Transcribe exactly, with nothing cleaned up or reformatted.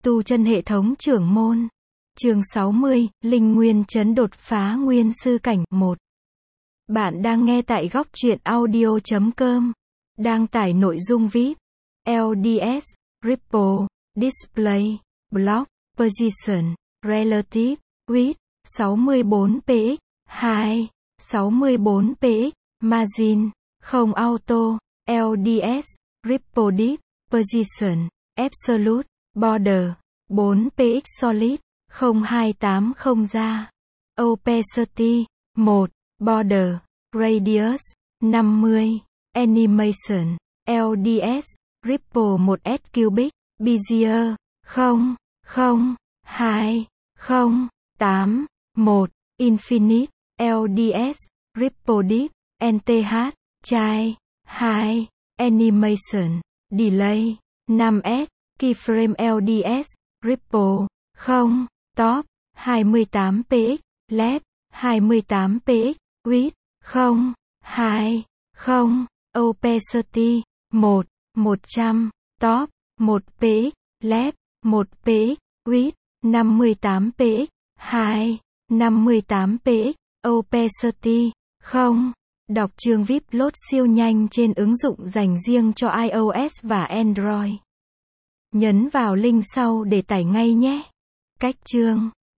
Tu chân hệ thống trưởng môn. Chương sáu mươi, Linh Nguyên Chấn đột phá nguyên sư cảnh. một. Bạn đang nghe tại góc truyện audio chấm com. Đang tải nội dung vi ai pi, lờ đê ét, Ripple, Display, Block, Position, Relative, Width, sáu mươi bốn px, hai, sáu mươi bốn px, Margin, không Auto, lờ đê ét, Ripple Deep, Position, Absolute, Border, bốn px Solid, không hai tám không ra. Opacity, một, Border, Radius, năm mươi, Animation, lờ đê ét, Ripple một s Cubic, Bezier, không, không, hai, không, tám, một, Infinite, lờ đê ét, Ripple Deep, en tê hát, Chai, hai, Animation, Delay, năm s, Keyframe lờ đê ét, Ripple, không, Top, hai mươi tám px, Left, hai mươi tám px, Width, không, hai, không, Opacity, một, một trăm, Top, một px, Left, một px, Width, năm mươi tám px, hai, năm mươi tám px, Opacity, không. Đọc chương vi ai pi Load siêu nhanh trên ứng dụng dành riêng cho iOS và Android. Nhấn vào link sau để tải ngay nhé. Cách chương